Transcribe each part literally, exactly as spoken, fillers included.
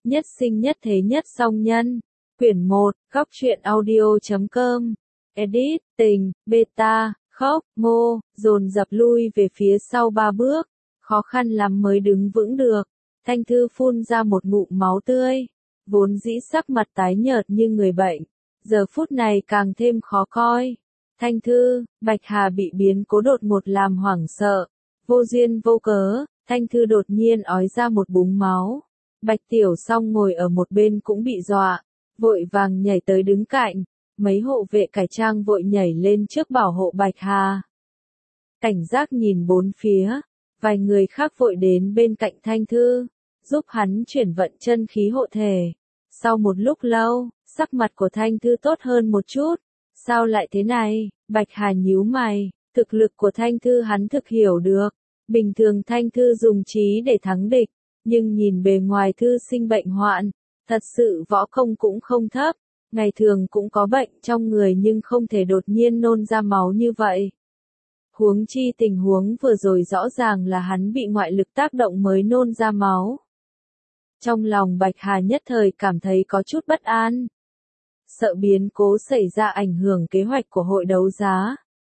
Nhất sinh nhất thế nhất song nhân. Quyển một, góc truyện audio.com. Edit, tình, beta, khóc, mô, dồn dập lui về phía sau ba bước. Khó khăn lắm mới đứng vững được. Thanh Thư phun ra một ngụm máu tươi. Vốn dĩ sắc mặt tái nhợt như người bệnh. Giờ phút này càng thêm khó coi. Thanh Thư, Bạch Hà bị biến cố đột ngột làm hoảng sợ. Vô duyên vô cớ, Thanh Thư đột nhiên ói ra một búng máu. Bạch Tiểu Song ngồi ở một bên cũng bị dọa, vội vàng nhảy tới đứng cạnh. Mấy hộ vệ cải trang vội nhảy lên trước bảo hộ Bạch Hà. Cảnh giác nhìn bốn phía, vài người khác vội đến bên cạnh Thanh Thư, giúp hắn chuyển vận chân khí hộ thể. Sau một lúc lâu, sắc mặt của Thanh Thư tốt hơn một chút. Sao lại thế này? Bạch Hà nhíu mày, thực lực của Thanh Thư hắn thực hiểu được. Bình thường Thanh Thư dùng trí để thắng địch, nhưng nhìn bề ngoài Thư sinh bệnh hoạn, thật sự võ công cũng không thấp. Ngày thường cũng có bệnh trong người nhưng không thể đột nhiên nôn ra máu như vậy. Huống chi tình huống vừa rồi rõ ràng là hắn bị ngoại lực tác động mới nôn ra máu. Trong lòng Bạch Hà nhất thời cảm thấy có chút bất an. Sợ biến cố xảy ra ảnh hưởng kế hoạch của hội đấu giá.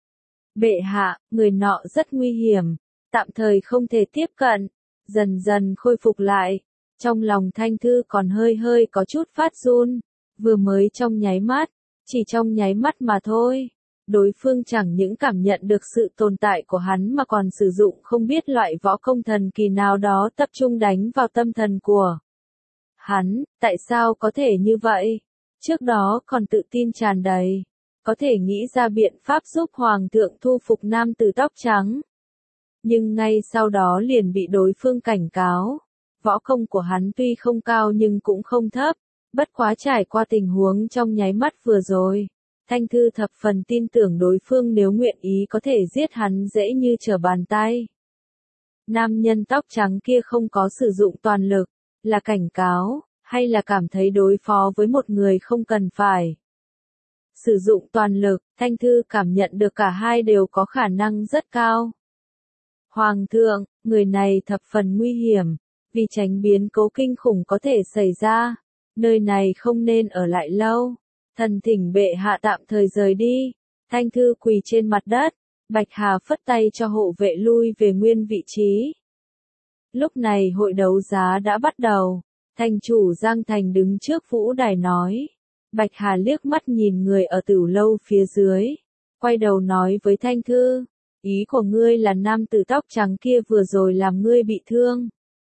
Bệ hạ, người nọ rất nguy hiểm, tạm thời không thể tiếp cận, dần dần khôi phục lại. Trong lòng Thanh Thư còn hơi hơi có chút phát run, vừa mới trong nháy mắt, chỉ trong nháy mắt mà thôi. Đối phương chẳng những cảm nhận được sự tồn tại của hắn mà còn sử dụng không biết loại võ công thần kỳ nào đó tập trung đánh vào tâm thần của hắn. Tại sao có thể như vậy? Trước đó còn tự tin tràn đầy, có thể nghĩ ra biện pháp giúp Hoàng thượng thu phục nam tử tóc trắng. Nhưng ngay sau đó liền bị đối phương cảnh cáo. Võ công của hắn tuy không cao nhưng cũng không thấp, bất quá trải qua tình huống trong nháy mắt vừa rồi. Thanh Thư thập phần tin tưởng đối phương nếu nguyện ý có thể giết hắn dễ như trở bàn tay. Nam nhân tóc trắng kia không có sử dụng toàn lực, là cảnh cáo, hay là cảm thấy đối phó với một người không cần phải sử dụng toàn lực. Thanh Thư cảm nhận được cả hai đều có khả năng rất cao. Hoàng thượng, người này thập phần nguy hiểm, vì tránh biến cố kinh khủng có thể xảy ra, nơi này không nên ở lại lâu. Thần thỉnh bệ hạ tạm thời rời đi. Thanh Thư quỳ trên mặt đất, Bạch Hà phất tay cho hộ vệ lui về nguyên vị trí. Lúc này hội đấu giá đã bắt đầu. Thành chủ Giang Thành đứng trước vũ đài nói. Bạch Hà liếc mắt nhìn người ở Tửu lâu phía dưới, quay đầu nói với Thanh Thư, ý của ngươi là nam tử tóc trắng kia vừa rồi làm ngươi bị thương.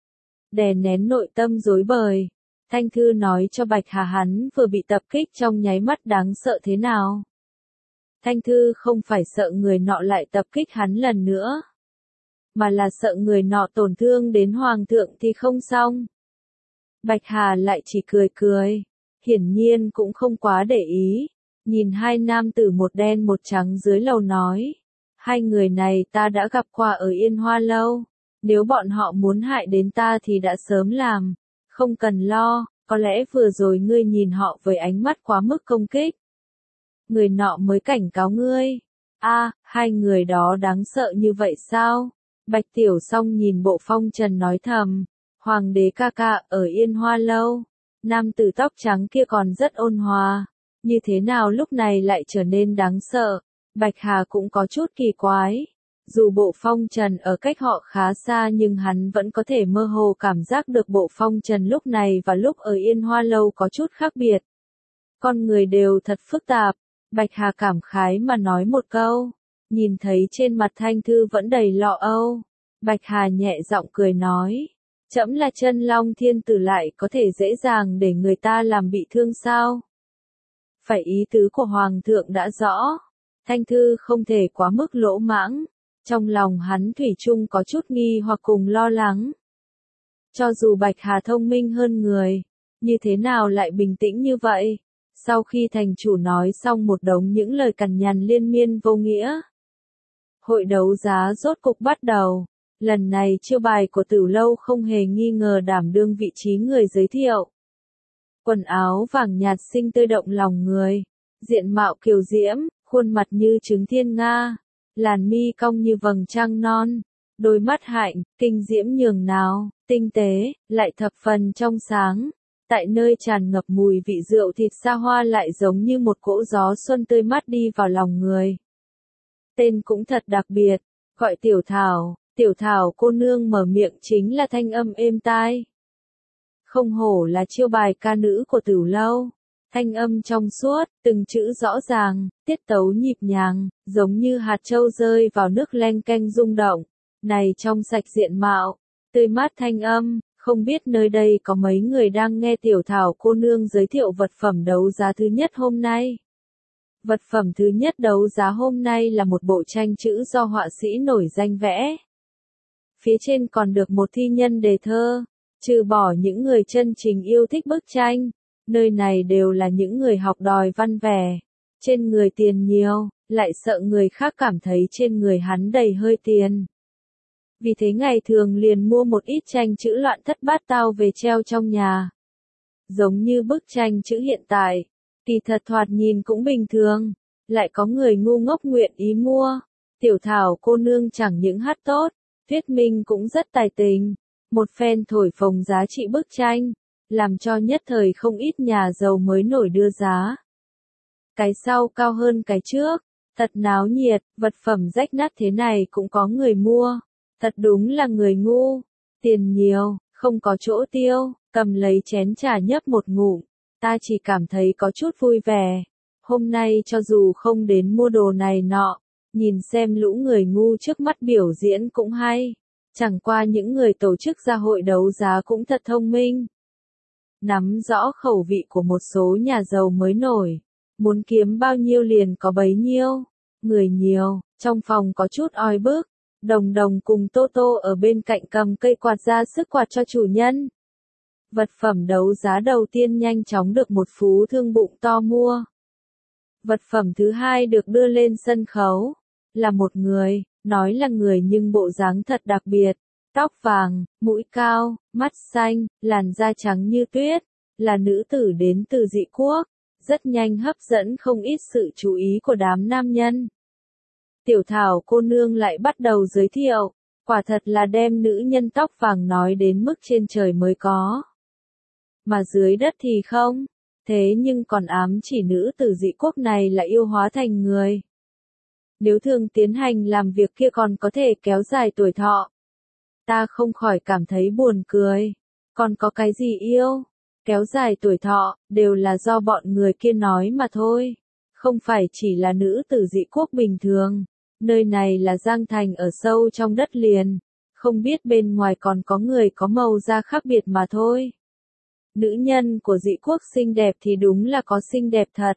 Đè nén nội tâm rối bời, Thanh Thư nói cho Bạch Hà hắn vừa bị tập kích trong nháy mắt đáng sợ thế nào. Thanh Thư không phải sợ người nọ lại tập kích hắn lần nữa, mà là sợ người nọ tổn thương đến Hoàng thượng thì không xong. Bạch Hà lại chỉ cười cười, hiển nhiên cũng không quá để ý, nhìn hai nam tử một đen một trắng dưới lầu nói, hai người này ta đã gặp qua ở Yên Hoa lâu, nếu bọn họ muốn hại đến ta thì đã sớm làm, không cần lo, có lẽ vừa rồi ngươi nhìn họ với ánh mắt quá mức công kích. Người nọ mới cảnh cáo ngươi. A, à, hai người đó đáng sợ như vậy sao? Bạch Tiểu Song nhìn Bộ Phong Trần nói thầm. Hoàng đế ca ca ở Yên Hoa lâu, nam tử tóc trắng kia còn rất ôn hòa, như thế nào lúc này lại trở nên đáng sợ. Bạch Hà cũng có chút kỳ quái, dù Bộ Phong Trần ở cách họ khá xa nhưng hắn vẫn có thể mơ hồ cảm giác được Bộ Phong Trần lúc này và lúc ở Yên Hoa lâu có chút khác biệt. Con người đều thật phức tạp, Bạch Hà cảm khái mà nói một câu, nhìn thấy trên mặt Thanh Thư vẫn đầy lo âu, Bạch Hà nhẹ giọng cười nói. Trẫm là Chân Long Thiên Tử lại có thể dễ dàng để người ta làm bị thương sao? Phải ý tứ của Hoàng thượng đã rõ. Thanh Thư không thể quá mức lỗ mãng. Trong lòng hắn thủy chung có chút nghi hoặc cùng lo lắng. Cho dù Bạch Hà thông minh hơn người, như thế nào lại bình tĩnh như vậy? Sau khi thành chủ nói xong một đống những lời cằn nhằn liên miên vô nghĩa. Hội đấu giá rốt cục bắt đầu. Lần này chiêu bài của Tửu lâu không hề nghi ngờ đảm đương vị trí người giới thiệu. Quần áo vàng nhạt xinh tươi động lòng người, diện mạo kiều diễm, khuôn mặt như trứng thiên nga, làn mi cong như vầng trăng non, đôi mắt hạnh, kinh diễm nhường nào, tinh tế, lại thập phần trong sáng, Tại nơi tràn ngập mùi vị rượu thịt xa hoa lại giống như một cỗ gió xuân tươi mát đi vào lòng người. Tên cũng thật đặc biệt, gọi Tiểu Thảo, Tiểu Thảo cô nương mở miệng chính là thanh âm êm tai. Không hổ là chiêu bài ca nữ của Tửu Lâu, thanh âm trong suốt, từng chữ rõ ràng, tiết tấu nhịp nhàng, giống như hạt châu rơi vào nước leng keng rung động. Này trong sạch diện mạo, tươi mát thanh âm, không biết nơi đây có mấy người đang nghe Tiểu Thảo cô nương giới thiệu vật phẩm đấu giá thứ nhất hôm nay. Vật phẩm thứ nhất đấu giá hôm nay là một bộ tranh chữ do họa sĩ nổi danh vẽ. Phía trên còn được một thi nhân đề thơ, trừ bỏ những người chân chính yêu thích bức tranh, nơi này đều là những người học đòi văn vẻ, trên người tiền nhiều, lại sợ người khác cảm thấy trên người hắn đầy hơi tiền. Vì thế ngày thường liền mua một ít tranh chữ loạn thất bát tao về treo trong nhà. Giống như bức tranh chữ hiện tại, kỳ thật thoạt nhìn cũng bình thường, lại có người ngu ngốc nguyện ý mua. Tiểu Thảo cô nương chẳng những hát tốt, thuyết minh cũng rất tài tình, một phen thổi phồng giá trị bức tranh, làm cho nhất thời không ít nhà giàu mới nổi đưa giá. Cái sau cao hơn cái trước, thật náo nhiệt, vật phẩm rách nát thế này cũng có người mua. Thật đúng là người ngu, tiền nhiều, không có chỗ tiêu, cầm lấy chén trà nhấp một ngụm, ta chỉ cảm thấy có chút vui vẻ. Hôm nay cho dù không đến mua đồ này nọ, nhìn xem lũ người ngu trước mắt biểu diễn cũng hay. Chẳng qua những người tổ chức ra hội đấu giá cũng thật thông minh. Nắm rõ khẩu vị của một số nhà giàu mới nổi, muốn kiếm bao nhiêu liền có bấy nhiêu, người nhiều, trong phòng có chút oi bức. Đồng Đồng cùng Tô Tô ở bên cạnh cầm cây quạt ra sức quạt cho chủ nhân. Vật phẩm đấu giá đầu tiên nhanh chóng được một phú thương bụng to mua. Vật phẩm thứ hai được đưa lên sân khấu, là một người, nói là người nhưng bộ dáng thật đặc biệt, tóc vàng, mũi cao, mắt xanh, làn da trắng như tuyết, là nữ tử đến từ dị quốc, rất nhanh hấp dẫn không ít sự chú ý của đám nam nhân. Tiểu Thảo cô nương lại bắt đầu giới thiệu, quả thật là đem nữ nhân tóc vàng nói đến mức trên trời mới có. Mà dưới đất thì không, thế nhưng còn ám chỉ nữ tử dị quốc này là yêu hóa thành người. Nếu thường tiến hành làm việc kia còn có thể kéo dài tuổi thọ. Ta không khỏi cảm thấy buồn cười, còn có cái gì yêu, kéo dài tuổi thọ, đều là do bọn người kia nói mà thôi, không phải chỉ là nữ tử dị quốc bình thường. Nơi này là Giang Thành ở sâu trong đất liền, không biết bên ngoài còn có người có màu da khác biệt mà thôi. Nữ nhân của dị quốc xinh đẹp thì đúng là có xinh đẹp thật.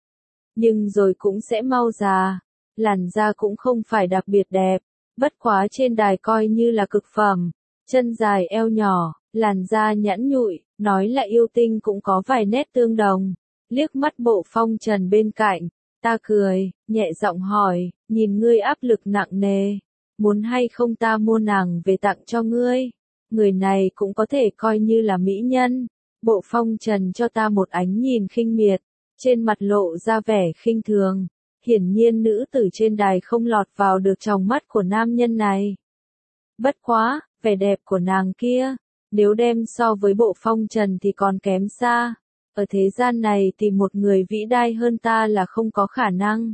Nhưng rồi cũng sẽ mau già, làn da cũng không phải đặc biệt đẹp, bất quá trên đài coi như là cực phẩm, chân dài eo nhỏ, làn da nhẵn nhụi, nói là yêu tinh cũng có vài nét tương đồng. Liếc mắt Bộ Phong Trần bên cạnh, ta cười, nhẹ giọng hỏi, nhìn ngươi áp lực nặng nề, muốn hay không ta mua nàng về tặng cho ngươi? Người này cũng có thể coi như là mỹ nhân. Bộ Phong Trần cho ta một ánh nhìn khinh miệt, trên mặt lộ ra vẻ khinh thường. Hiển nhiên nữ tử trên đài không lọt vào được trong mắt của nam nhân này. Bất quá, vẻ đẹp của nàng kia, nếu đem so với Bộ Phong Trần thì còn kém xa. Ở thế gian này tìm một người vĩ đại hơn ta là không có khả năng.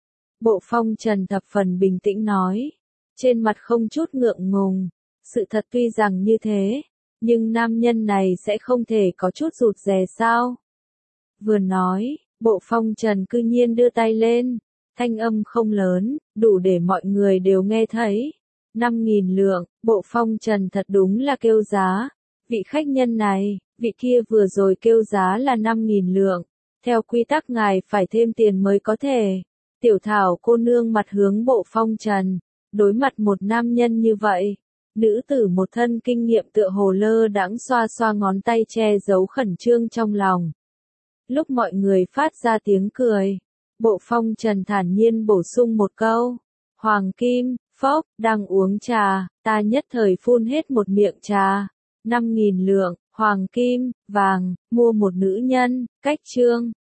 Bộ Phong Trần thập phần bình tĩnh nói, trên mặt không chút ngượng ngùng. Sự thật tuy rằng như thế, nhưng nam nhân này sẽ không thể có chút rụt rè sao? Vừa nói, Bộ Phong Trần cư nhiên đưa tay lên, thanh âm không lớn, đủ để mọi người đều nghe thấy. Năm nghìn lượng, Bộ Phong Trần thật đúng là kêu giá. Vị khách nhân này, vị kia vừa rồi kêu giá là năm nghìn lượng. Theo quy tắc ngài phải thêm tiền mới có thể. Tiểu Thảo cô nương mặt hướng Bộ Phong Trần, đối mặt một nam nhân như vậy. Nữ tử một thân kinh nghiệm tựa hồ lơ đãng xoa xoa ngón tay che giấu khẩn trương trong lòng. Lúc mọi người phát ra tiếng cười, Bộ Phong Trần thản nhiên bổ sung một câu. Hoàng kim, phốc, đang uống trà, ta nhất thời phun hết một miệng trà. Năm nghìn lượng, hoàng kim, vàng, mua một nữ nhân, cách chương.